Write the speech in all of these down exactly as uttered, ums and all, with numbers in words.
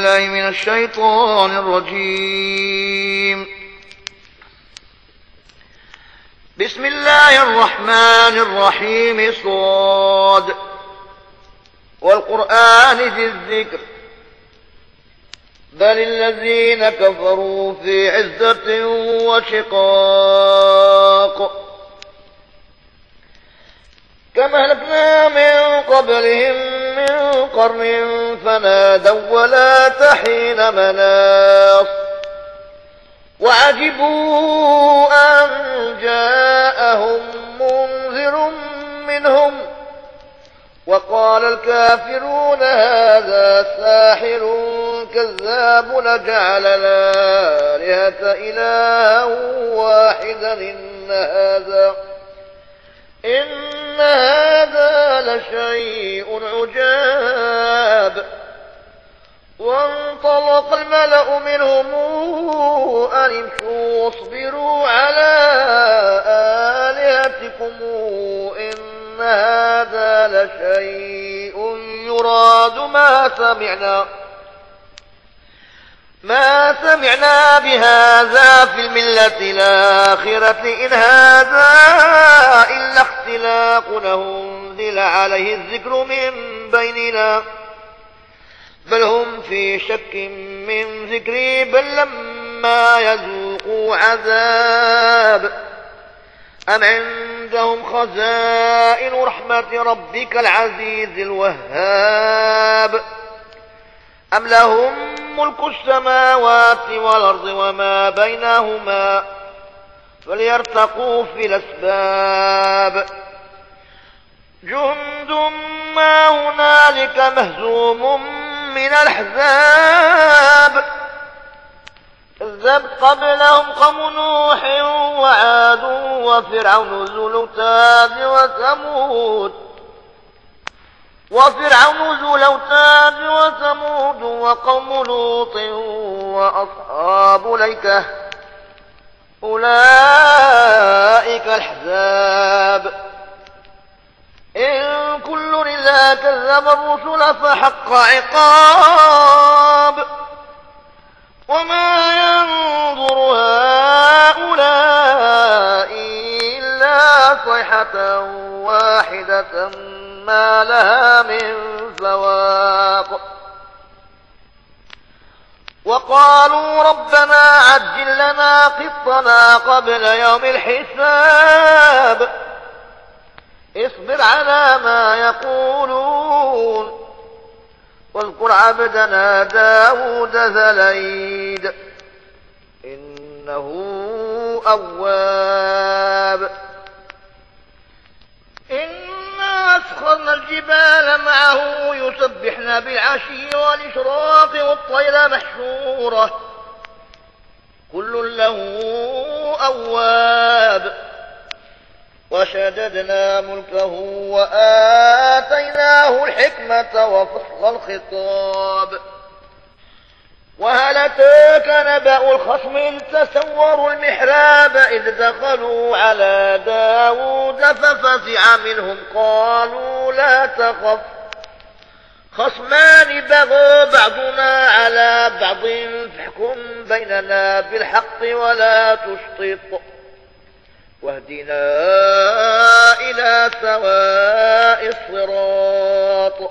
بالله من الشيطان الرجيم. بسم الله الرحمن الرحيم. صاد والقرآن ذي الذكر بل الذين كفروا في عزة وشقاق كما أهلكنا من قبلهم من قرن فنادوا ولا تحين مناص وعجبوا أن جاءهم منذر منهم وقال الكافرون هذا ساحر كذاب نجعل الآلهة إلها واحدا إن هذا إن هذا لشيء عجاب. وانطلق الملأ منهم أن امشوا واصبروا على آلهتكم إن هذا لشيء يراد ما سمعنا ما سمعنا بهذا في الملة الآخرة إن هذا إلا اختلاق أنزل عليه الذكر من بيننا بل هم في شك من ذكري بل لما يذوقوا عذاب أم عندهم خزائن رحمة ربك العزيز الوهاب أم لهم ملك السماوات والأرض وما بينهما فليرتقوا في الأسباب. جند ما هنالك مهزوم من الأحزاب كذبت قبلهم قوم نوح وعاد وفرعون ذو الأوتاد وثمود وفرعون ذو الأوتاد وثمود وقوم لوط وأصحاب الأيكة أولئك الأحزاب إن كل إلا كذب الرسل فحق عقاب. وما ينظر هؤلاء إلا صيحة واحدة ما لها من فواق. وقالوا ربنا عجل لنا قطنا قبل يوم الحساب اصبر على ما يقولون واذكر عبدنا داود ذا الأيد إنه أواب. إنا أسخرنا الجبال معه يسبحن بالعشي والإشراق والطير محشورة كل له أواب. وشددنا ملكه وآتيناه الحكمة وفصل الخطاب. وهل أتاك نبأ الخصم إذ تسوروا المحراب إذ دخلوا على داود ففزع منهم قالوا لا تخف خصمان بغوا بعضنا على بعض فاحكم بيننا بالحق ولا تشطط واهدنا إلى سواء الصراط.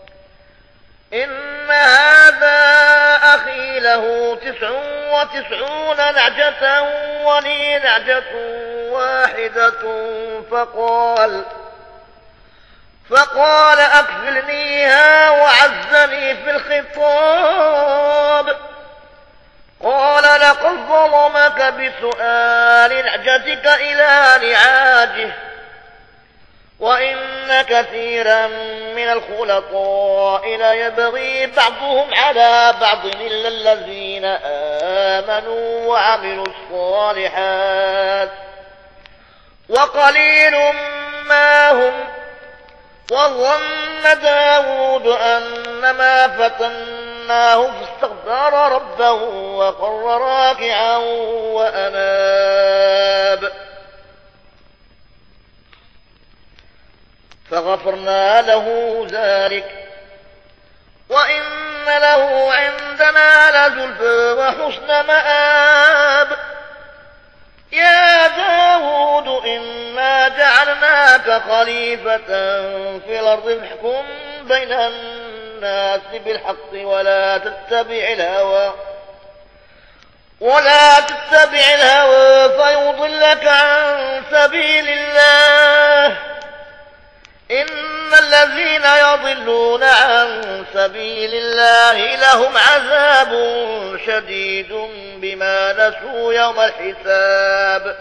إن هذا أخي له تسع وتسعون نعجة ولي نعجة واحدة فقال فقال أكفلنيها وعزني في الخطاب. قال لقد ظلمك بسؤال نعجتك إلى نعاجه وإن كثيرا من الخلطاء ليبغي بعضهم على بعض إلا الذين آمنوا وعملوا الصالحات وقليل ما هم. وظن داود أنما فتناه فاستغفر ربه وخر راكعا وأناب فغفرنا له ذلك وإن له عندنا لزلفى وحسن مآب يا داود إنا جعلناك خليفة في الأرض فاحكم بين الناس بالحق ولا تتبع الهوى ولا تتبع الهوى فيضلك عن سبيل الله إن الذين يضلون عن سبيل الله لهم عذاب شديد بما نسوا يوم الحساب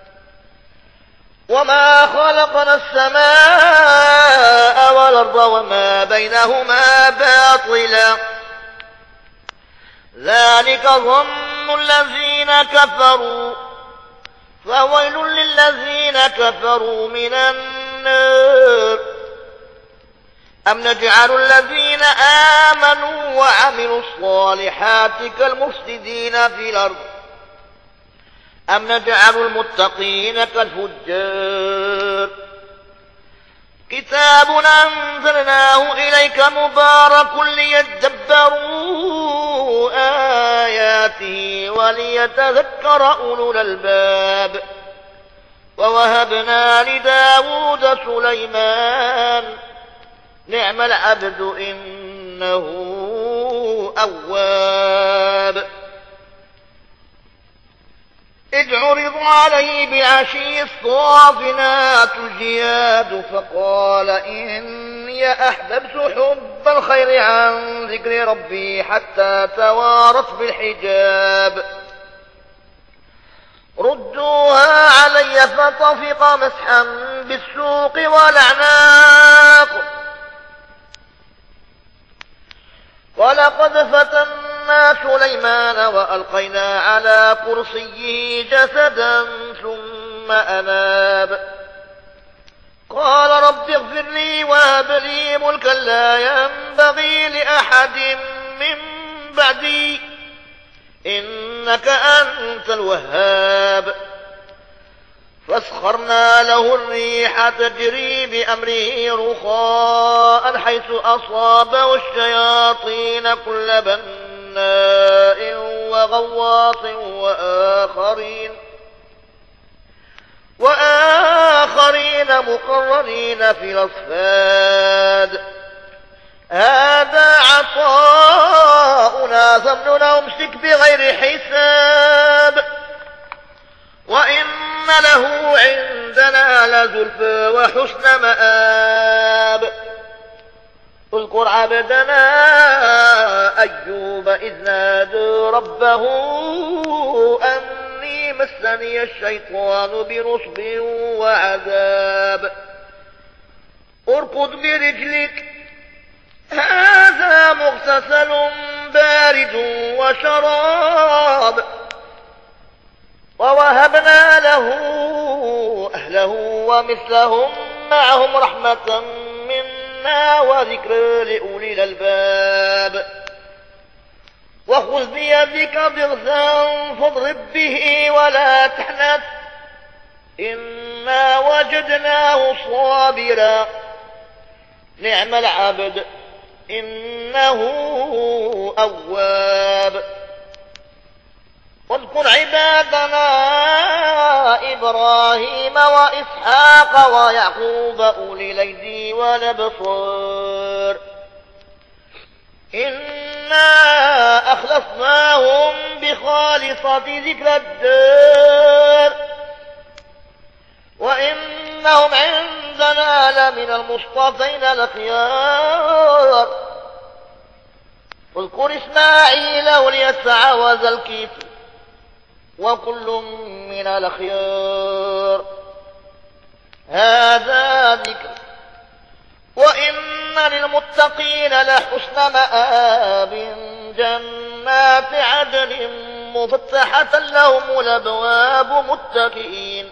وما خلقنا السماء والأرض وما بينهما باطلا ذلك ظن الذين كفروا فويل للذين كفروا من النار أم نجعل الذين آمنوا وعملوا الصالحات كالمفسدين في الأرض أم نجعل المتقين كالفجار كتاب أنزلناه إليك مبارك ليدبروا آياته وليتذكر أولو الألباب ووهبنا لداود سليمان نعم العبد إنه أواب إذ عرض عليه بعشي الصافنات الجياد فقال إني أحببت حب الخير عن ذكر ربي حتى توارت بالحجاب ردوها علي فطفق مسحا بالسوق والأعناق ولقد فتنا سليمان وألقينا على كرسيه جسدا ثم أناب قال رب اغفر لي وهب لي ملكا لا ينبغي لأحد من بعدي إنك أنت الوهاب فاسخرنا له الريح تجري بأمره رخاء حيث أصابه الشياطين كل بناء وغواص وآخرين وآخرين مقرنين في الأصفاد هذا عطاؤنا فامنن أمسك بغير حساب وإن له عندنا لزلفى وحسن مآب اذكر عبدنا أيوب إذ نادى ربه أني مسني الشيطان بنصب وعذاب اركض برجلك هذا مغتسل بارد وشراب ووهبنا له أهله ومثلهم معهم رحمة منا وذكر لأولي الألباب وخذ بيدك ضغثا فاضرب به ولا تحنث إنا وجدناه صابرا نعم العبد إنه أواب واذكر عبادنا إبراهيم وإسحاق ويعقوب أولي الأيدي والأبصار إنا أخلصناهم بخالصة ذكر الدار وإنهم عندنا لمن المصطفين الأخيار واذكر إسماعيل واليسع وذا الكفل وكل من الأخيار هذا ذكر وإن للمتقين لحسن مآب جنات عدن مفتحة لهم الأبواب متكئين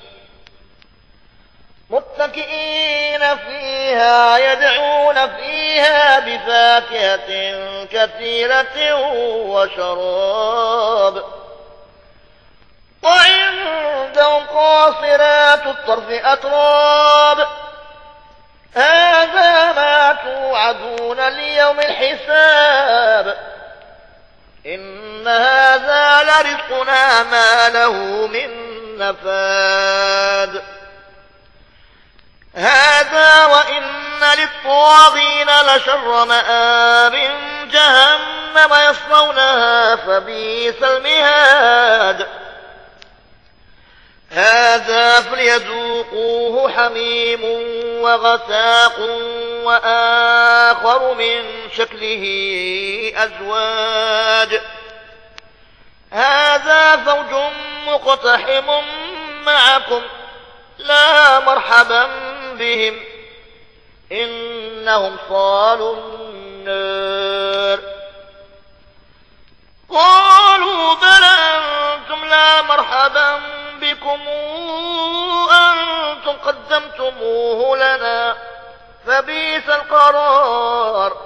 متكئين فيها يدعون فيها بفاكهة كثيرة وشراب وعندهم قاصرات الطرف أتراب هذا ما توعدون ليوم الحساب إن هذا لرزقنا ما له من نفاد هذا وإن للطاغين لشر مآب جهنم يصلونها فبئس المهاد هذا فليذوقوه حميم وغساق وآخر من شكله أزواج هذا فوج مقتحم معكم لا مرحبا بهم إنهم صالوا النار قالوا بل أنتم لا مرحبا بكم أنتم قدمتموه لنا فبئس القرار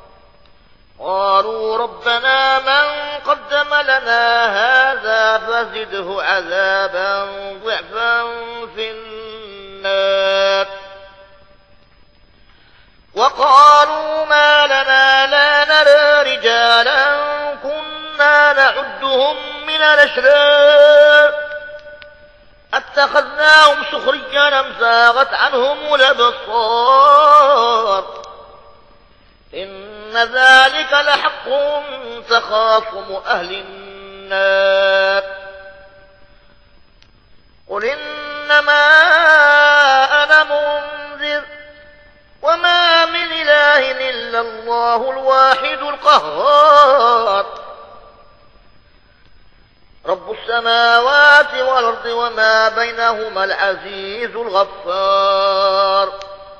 قالوا ربنا من قدم لنا هذا فزده عذابا ضعفا في النار وقالوا ما لنا لا نرى رجالا كنا نعدهم من الأشرار اتخذناهم سخريا أم زاغت عنهم الأبصار إن ذلك لحق تخاصم أهل النار قل إنما أنا منذر وما من إله إلا الله الواحد القهار رب السماوات والأرض وما بينهما العزيز الغفار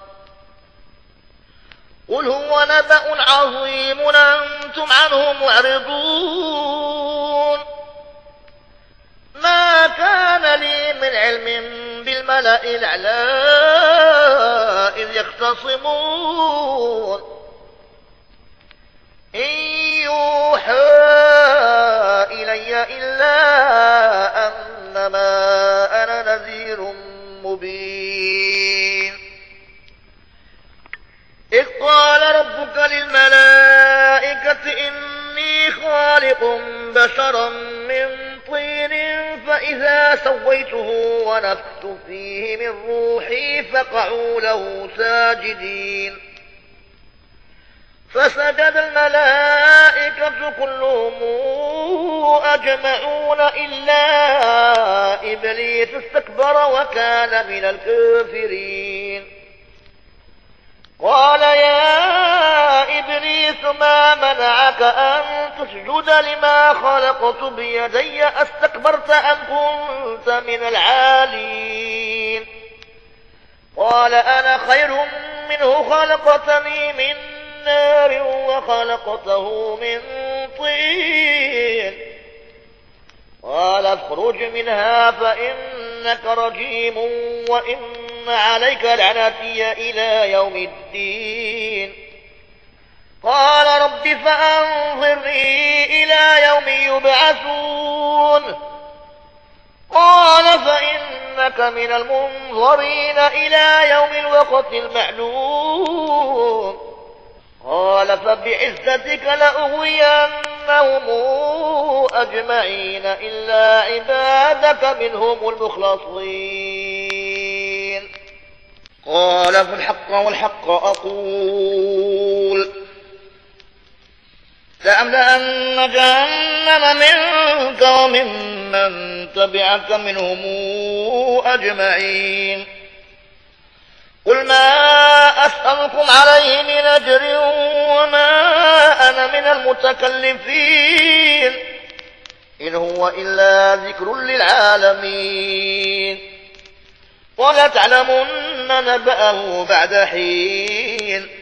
قل هو نبأ عظيم أنتم عنه معرضون ما كان لي من علم بالملأ الأعلى إذ يختصمون إن يوحى إلي إلا أنما أنا نذير مبين إذ قال ربك للملائكة إني خالق بشرا من طين فإذا سويته ونفخت فيه من روحي فقعوا له ساجدين فسجد الملائكة كلهم أجمعون إلا إبليس استكبر وكان من الكافرين قال يا إبليس ما منعك أن تسجد لما خلقت بيدي أستكبرت أم كنت من العالين قال أنا خير منه خلقتني من نار وخلقته من طين قال اخرج منها فإنك رجيم وإن عليك لعنتي إلى يوم الدين قال رب فأنظرني إلى يوم يبعثون قال فإنك من المنظرين إلى يوم الوقت المعلوم قال فبعزتك لأغوينهم أجمعين إلا عبادك منهم المخلصين قال فالحق والحق أقول لأملأن جهنم منك وممن تبعك منهم أجمعين قل ما أسألكم عليه من أجر وما أنا من المتكلفين إن هو إلا ذكر للعالمين ولتعلمن نبأه بعد حين